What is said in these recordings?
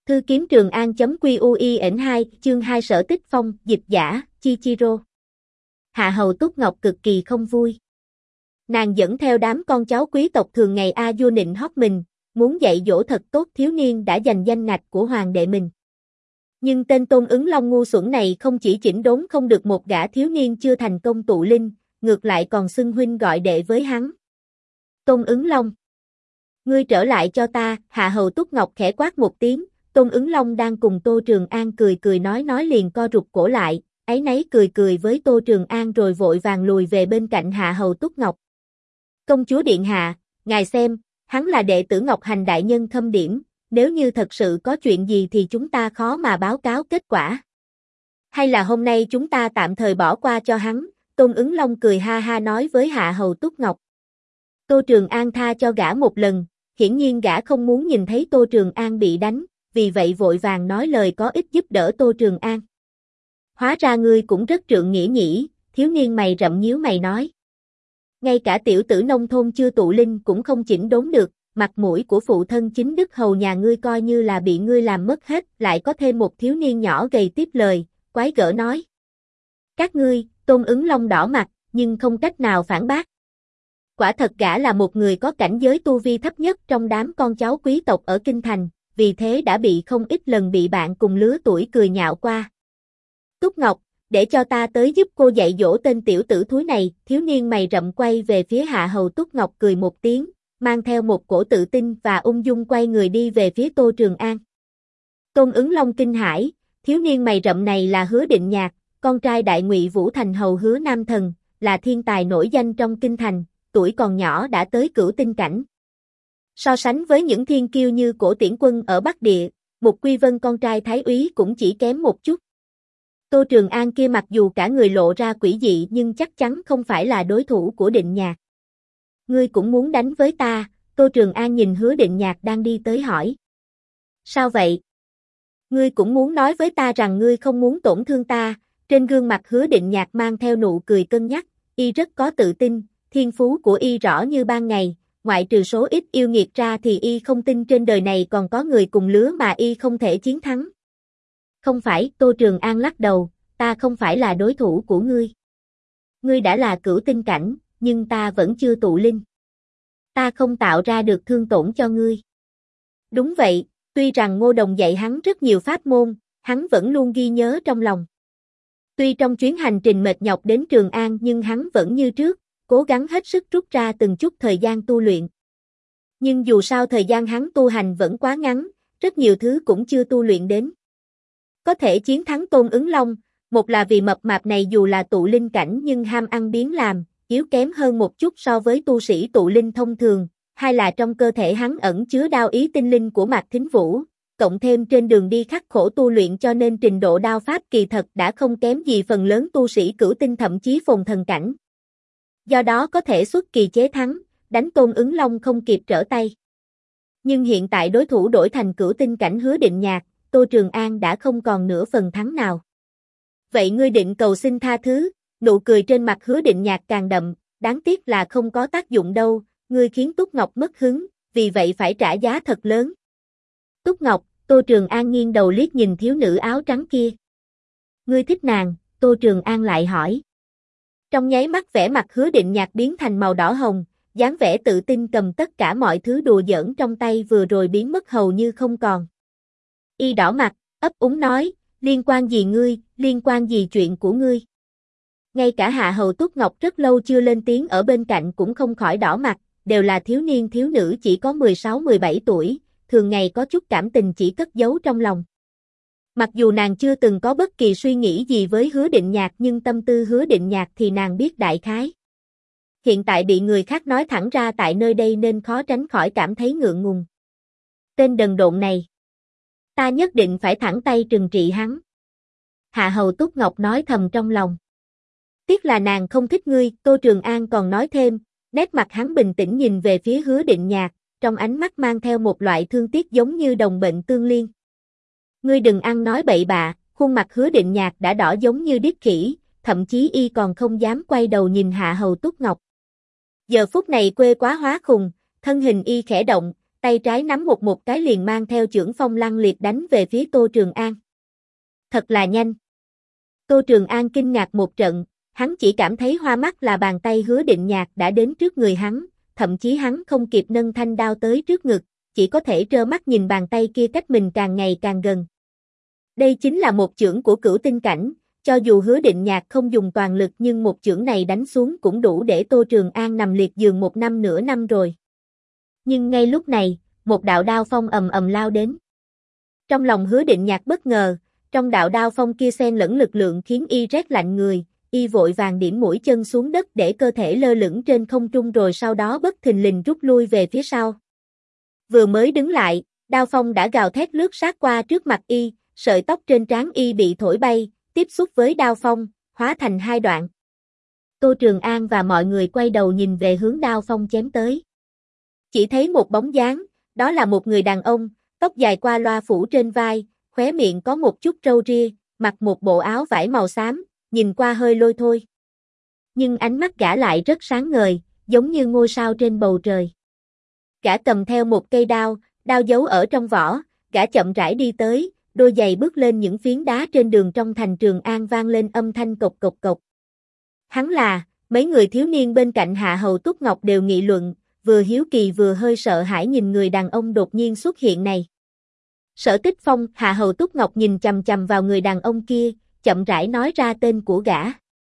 Thư kiếm Trường An.quy.ui.2 chương 2 Sở Tích Phong, dịch giả, Chichiro. Hạ hầu Túc Ngọc cực kỳ không vui. Nàng dẫn theo đám con cháu quý tộc thường ngày a vua nịnh hót mình, muốn dạy dỗ thật tốt thiếu niên đã giành danh ngạch của hoàng đệ mình. Nhưng tên Tôn Ứng Long ngu xuẩn này không chỉ chỉnh đốn không được một gã thiếu niên chưa thành công tụ linh, ngược lại còn xưng huynh gọi đệ với hắn. Tôn Ứng Long, ngươi trở lại cho ta, Hạ hầu Túc Ngọc khẽ quát một tiếng. Tôn Ứng Long đang cùng Tô Trường An cười nói liền co rụt cổ lại, áy náy cười với Tô Trường An rồi vội vàng lùi về bên cạnh Hạ hầu Túc Ngọc. Công chúa điện hạ, ngài xem, hắn là đệ tử Ngọc Hành đại nhân Khâm Điểm, nếu như thật sự có chuyện gì thì chúng ta khó mà báo cáo kết quả. Hay là hôm nay chúng ta tạm thời bỏ qua cho hắn, Tôn Ứng Long cười ha ha nói với Hạ hầu Túc Ngọc. Tô Trường An tha cho gã một lần, hiển nhiên gã không muốn nhìn thấy Tô Trường An bị đánh, vì vậy vội vàng nói lời có ích giúp đỡ Tô Trường An. Hóa ra ngươi cũng rất trượng nghĩa nhỉ, thiếu niên mày rậm nhíu mày nói. Ngay cả tiểu tử nông thôn chưa tụ linh cũng không chỉnh đốn được, mặt mũi của phụ thân chính đức hầu nhà ngươi coi như là bị ngươi làm mất hết, lại có thêm một thiếu niên nhỏ gầy tiếp lời, quái gở nói. Các ngươi, Tôn Ứng Long đỏ mặt, nhưng không cách nào phản bác. Quả thật gã là một người có cảnh giới tu vi thấp nhất trong đám con cháu quý tộc ở Kinh Thành, vì thế đã bị không ít lần bị bạn cùng lứa tuổi cười nhạo qua. Túc Ngọc, để cho ta tới giúp cô dạy dỗ tên tiểu tử thúi này, thiếu niên mày rậm quay về phía Hạ hầu Túc Ngọc cười một tiếng, mang theo một cổ tự tin và ung dung quay người đi về phía Tô Trường An. Tôn Ứng Long kinh hãi, thiếu niên mày rậm này là Hứa Định Nhạc, con trai Đại Ngụy Vũ Thành hầu Hứa Nam Thần, là thiên tài nổi danh trong Kinh Thành, tuổi còn nhỏ đã tới cửu tinh cảnh. So sánh với những thiên kiêu như Cổ Tiễn Quân ở Bắc Địa, Mục Quy Vân con trai Thái úy cũng chỉ kém một chút. Tô Trường An kia mặc dù cả người lộ ra quỷ dị nhưng chắc chắn không phải là đối thủ của Định Nhạc. Ngươi cũng muốn đánh với ta, Tô Trường An nhìn Hứa Định Nhạc đang đi tới hỏi. Sao vậy? Ngươi cũng muốn nói với ta rằng ngươi không muốn tổn thương ta, trên gương mặt Hứa Định Nhạc mang theo nụ cười cân nhắc, y rất có tự tin, thiên phú của y rõ như ban ngày. Ngoại trừ số ít yêu nghiệt ra thì y không tin trên đời này còn có người cùng lứa mà y không thể chiến thắng. Không phải, Tô Trường An lắc đầu, ta không phải là đối thủ của ngươi. Ngươi đã là cửu tinh cảnh, nhưng ta vẫn chưa tụ linh. Ta không tạo ra được thương tổn cho ngươi. Đúng vậy, tuy rằng Ngô Đồng dạy hắn rất nhiều pháp môn, hắn vẫn luôn ghi nhớ trong lòng. Tuy trong chuyến hành trình mệt nhọc đến Trường An nhưng hắn vẫn như trước, cố gắng hết sức rút ra từng chút thời gian tu luyện. Nhưng dù sao thời gian hắn tu hành vẫn quá ngắn, rất nhiều thứ cũng chưa tu luyện đến. Có thể chiến thắng Tôn Ứng Long, một là vì mập mạp này dù là tụ linh cảnh nhưng ham ăn biếng làm, yếu kém hơn một chút so với tu sĩ tụ linh thông thường, hai là trong cơ thể hắn ẩn chứa đao ý tinh linh của Mạc Thính Vũ, cộng thêm trên đường đi khắc khổ tu luyện cho nên trình độ đao pháp kỳ thật đã không kém gì phần lớn tu sĩ cửu tinh thậm chí phồn thần cảnh. Do đó có thể xuất kỳ chế thắng, đánh Tôn Ứng Long không kịp trở tay. Nhưng hiện tại đối thủ đổi thành cửu tinh cảnh Hứa Định Nhạc, Tô Trường An đã không còn nửa phần thắng nào. Vậy ngươi định cầu xin tha thứ, nụ cười trên mặt Hứa Định Nhạc càng đậm, đáng tiếc là không có tác dụng đâu, ngươi khiến Túc Ngọc mất hứng, vì vậy phải trả giá thật lớn. Túc Ngọc, Tô Trường An nghiêng đầu liếc nhìn thiếu nữ áo trắng kia. Ngươi thích nàng, Tô Trường An lại hỏi. Trong nháy mắt vẻ mặt Hứa Định Nhạc biến thành màu đỏ hồng, dáng vẻ tự tin cầm tất cả mọi thứ đùa giỡn trong tay vừa rồi biến mất hầu như không còn. Y đỏ mặt, ấp úng nói, liên quan gì ngươi, liên quan gì chuyện của ngươi. Ngay cả Hạ hầu Túc Ngọc rất lâu chưa lên tiếng ở bên cạnh cũng không khỏi đỏ mặt, đều là thiếu niên thiếu nữ chỉ có 16-17 tuổi, thường ngày có chút cảm tình chỉ cất giấu trong lòng. Mặc dù nàng chưa từng có bất kỳ suy nghĩ gì với Hứa Định Nhạc nhưng tâm tư Hứa Định Nhạc thì nàng biết đại khái. Hiện tại bị người khác nói thẳng ra tại nơi đây nên khó tránh khỏi cảm thấy ngượng ngùng. Tên đần độn này. Ta nhất định phải thẳng tay trừng trị hắn. Hạ hầu Túc Ngọc nói thầm trong lòng. Tiếc là nàng không thích ngươi, Tô Trường An còn nói thêm, nét mặt hắn bình tĩnh nhìn về phía Hứa Định Nhạc, trong ánh mắt mang theo một loại thương tiếc giống như đồng bệnh tương liên. Ngươi đừng ăn nói bậy bạ, khuôn mặt Hứa Định Nhạc đã đỏ giống như điếc khỉ, thậm chí y còn không dám quay đầu nhìn Hạ hầu Túc Ngọc. Giờ phút này quê quá hóa khùng, thân hình y khẽ động, tay trái nắm một cái liền mang theo chưởng phong lăng liệt đánh về phía Tô Trường An. Thật là nhanh. Tô Trường An kinh ngạc một trận, hắn chỉ cảm thấy hoa mắt là bàn tay Hứa Định Nhạc đã đến trước người hắn, thậm chí hắn không kịp nâng thanh đao tới trước ngực, chỉ có thể trơ mắt nhìn bàn tay kia cách mình càng ngày càng gần. Đây chính là một chưởng của cửu tinh cảnh, cho dù Hứa Định Nhạc không dùng toàn lực nhưng một chưởng này đánh xuống cũng đủ để Tô Trường An nằm liệt giường một năm nửa năm rồi. Nhưng ngay lúc này, một đạo đao phong ầm ầm lao đến. Trong lòng Hứa Định Nhạc bất ngờ, trong đạo đao phong kia xen lẫn lực lượng khiến y rét lạnh người, y vội vàng điểm mũi chân xuống đất để cơ thể lơ lửng trên không trung rồi sau đó bất thình lình rút lui về phía sau. Vừa mới đứng lại, đao phong đã gào thét lướt sát qua trước mặt y, sợi tóc trên trán y bị thổi bay, tiếp xúc với đao phong, hóa thành hai đoạn. Tô Trường An và mọi người quay đầu nhìn về hướng đao phong chém tới. Chỉ thấy một bóng dáng, đó là một người đàn ông, tóc dài qua loa phủ trên vai, khóe miệng có một chút râu ria, mặc một bộ áo vải màu xám, nhìn qua hơi lôi thôi. Nhưng ánh mắt gã lại rất sáng ngời, giống như ngôi sao trên bầu trời. Gã cầm theo một cây đao, đao giấu ở trong vỏ, gã chậm rãi đi tới, đôi giày bước lên những phiến đá trên đường trong thành Trường An vang lên âm thanh cộc cộc cộc. Hắn là, mấy người thiếu niên bên cạnh Hạ Hầu Túc Ngọc đều nghị luận, vừa hiếu kỳ vừa hơi sợ hãi nhìn người đàn ông đột nhiên xuất hiện này. Sở Tích Phong, Hạ Hầu Túc Ngọc nhìn chằm chằm vào người đàn ông kia, chậm rãi nói ra tên của gã.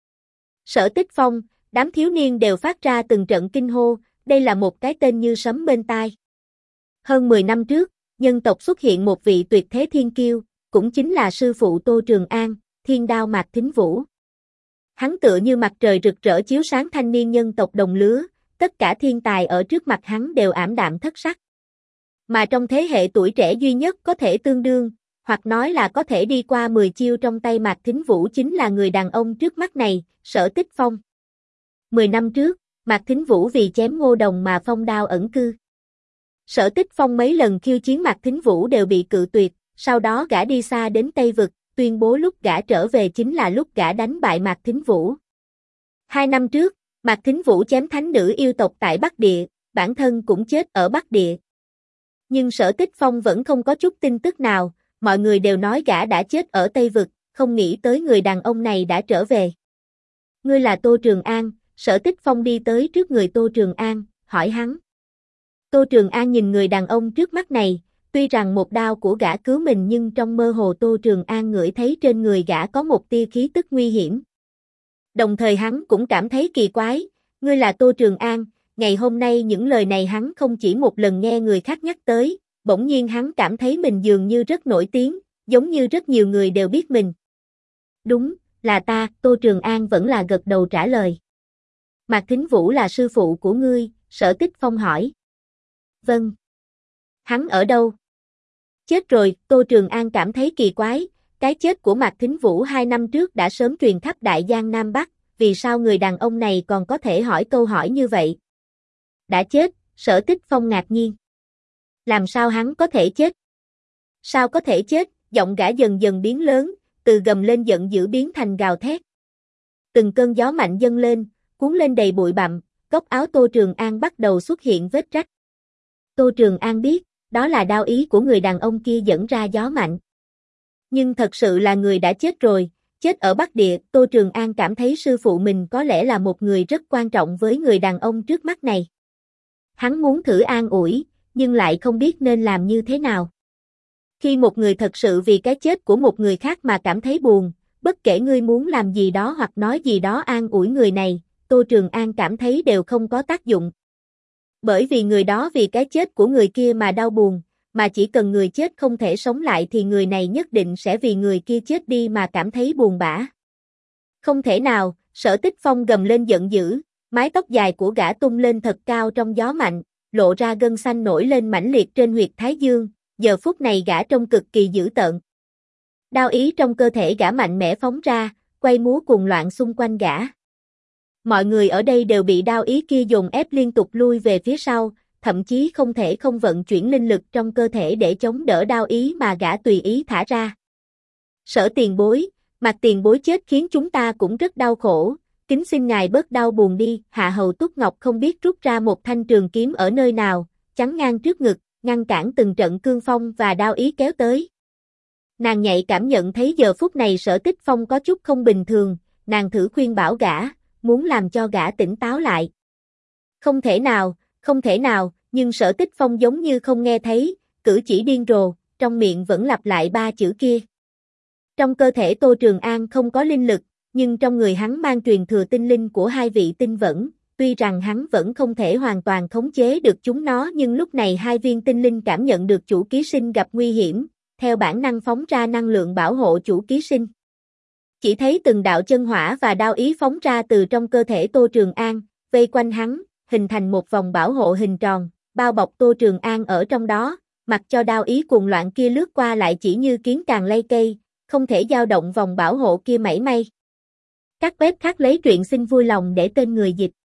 Sở Tích Phong, đám thiếu niên đều phát ra từng trận kinh hô, đây là một cái tên như sấm bên tai. Hơn 10 năm trước, nhân tộc xuất hiện một vị tuyệt thế thiên kiêu, cũng chính là sư phụ Tô Trường An, Thiên Đao Mạc Thính Vũ. Hắn tựa như mặt trời rực rỡ chiếu sáng thanh niên nhân tộc đồng lứa, tất cả thiên tài ở trước mặt hắn đều ảm đạm thất sắc. Mà trong thế hệ tuổi trẻ duy nhất có thể tương đương, hoặc nói là có thể đi qua 10 chiêu trong tay Mạc Thính Vũ chính là người đàn ông trước mắt này, Sở Tích Phong. 10 năm trước, Mạc Thính Vũ vì chém Ngô Đồng mà phong đao ẩn cư. Sở Tích Phong mấy lần khiêu chiến Mạc Thính Vũ đều bị cự tuyệt, sau đó gã đi xa đến Tây Vực, tuyên bố lúc gã trở về chính là lúc gã đánh bại Mạc Thính Vũ. 2 năm trước, Mạc Thính Vũ chém thánh nữ yêu tộc tại Bắc Địa, bản thân cũng chết ở Bắc Địa. Nhưng Sở Tích Phong vẫn không có chút tin tức nào, mọi người đều nói gã đã chết ở Tây Vực, không nghĩ tới người đàn ông này đã trở về. Ngươi là Tô Trường An, Sở Tích Phong đi tới trước người Tô Trường An, hỏi hắn. Tô Trường An nhìn người đàn ông trước mắt này, tuy rằng một đao của gã cứu mình nhưng trong mơ hồ Tô Trường An ngửi thấy trên người gã có một tia khí tức nguy hiểm. Đồng thời hắn cũng cảm thấy kỳ quái, ngươi là Tô Trường An, ngày hôm nay những lời này hắn không chỉ một lần nghe người khác nhắc tới, bỗng nhiên hắn cảm thấy mình dường như rất nổi tiếng, giống như rất nhiều người đều biết mình. Đúng, là ta, Tô Trường An vẫn là gật đầu trả lời. Mạc Thính Vũ là sư phụ của ngươi, Sở Tích Phong hỏi. Vâng. Hắn ở đâu? Chết rồi, Tô Trường An cảm thấy kỳ quái, cái chết của Mạc Thính Vũ 2 năm trước đã sớm truyền khắp Đại Giang Nam Bắc, vì sao người đàn ông này còn có thể hỏi câu hỏi như vậy? Đã chết, Sở Tích Phong ngạc nhiên. Làm sao hắn có thể chết? Sao có thể chết? Giọng gã dần dần biến lớn, từ gầm lên giận dữ biến thành gào thét. Từng cơn gió mạnh dâng lên, cuốn lên đầy bụi bặm, góc áo Tô Trường An bắt đầu xuất hiện vết rách. Tô Trường An biết, đó là đao ý của người đàn ông kia dẫn ra gió mạnh. Nhưng thật sự là người đã chết rồi, chết ở Bắc Địa, Tô Trường An cảm thấy sư phụ mình có lẽ là một người rất quan trọng với người đàn ông trước mắt này. Hắn muốn thử an ủi, nhưng lại không biết nên làm như thế nào. Khi một người thật sự vì cái chết của một người khác mà cảm thấy buồn, bất kể ngươi muốn làm gì đó hoặc nói gì đó an ủi người này, Tô Trường An cảm thấy đều không có tác dụng. Bởi vì người đó vì cái chết của người kia mà đau buồn, mà chỉ cần người chết không thể sống lại thì người này nhất định sẽ vì người kia chết đi mà cảm thấy buồn bã. Không thể nào, Sở Tích Phong gầm lên giận dữ, mái tóc dài của gã tung lên thật cao trong gió mạnh, lộ ra gân xanh nổi lên mãnh liệt trên huyệt thái dương, giờ phút này gã trông cực kỳ dữ tợn. Đao ý trong cơ thể gã mạnh mẽ phóng ra, quay múa cuồng loạn xung quanh gã. Mọi người ở đây đều bị đao ý kia dồn ép liên tục lui về phía sau, thậm chí không thể không vận chuyển linh lực trong cơ thể để chống đỡ đao ý mà gã tùy ý thả ra. Sở tiền bối, Mạc tiền bối chết khiến chúng ta cũng rất đau khổ, kính xin ngài bớt đau buồn đi. Hạ Hầu Túc Ngọc không biết rút ra một thanh trường kiếm ở nơi nào, chắn ngang trước ngực, ngăn cản từng trận cương phong và đao ý kéo tới. Nàng nhạy cảm nhận thấy giờ phút này Sở Tích Phong có chút không bình thường, nàng thử khuyên bảo gã, muốn làm cho gã tỉnh táo lại. Không thể nào, nhưng Sở Tích Phong giống như không nghe thấy, cử chỉ điên rồ, trong miệng vẫn lặp lại ba chữ kia. Trong cơ thể Tô Trường An không có linh lực, nhưng trong người hắn mang truyền thừa tinh linh của hai vị tinh vẫn, tuy rằng hắn vẫn không thể hoàn toàn khống chế được chúng nó nhưng lúc này hai viên tinh linh cảm nhận được chủ ký sinh gặp nguy hiểm, theo bản năng phóng ra năng lượng bảo hộ chủ ký sinh. Chỉ thấy từng đạo chân hỏa và đao ý phóng ra từ trong cơ thể Tô Trường An, vây quanh hắn, hình thành một vòng bảo hộ hình tròn, bao bọc Tô Trường An ở trong đó, mặc cho đao ý cuồng loạn kia lướt qua lại chỉ như kiến càng lay cây, không thể dao động vòng bảo hộ kia mảy may. Các web khác lấy truyện xin vui lòng để tên người dịch.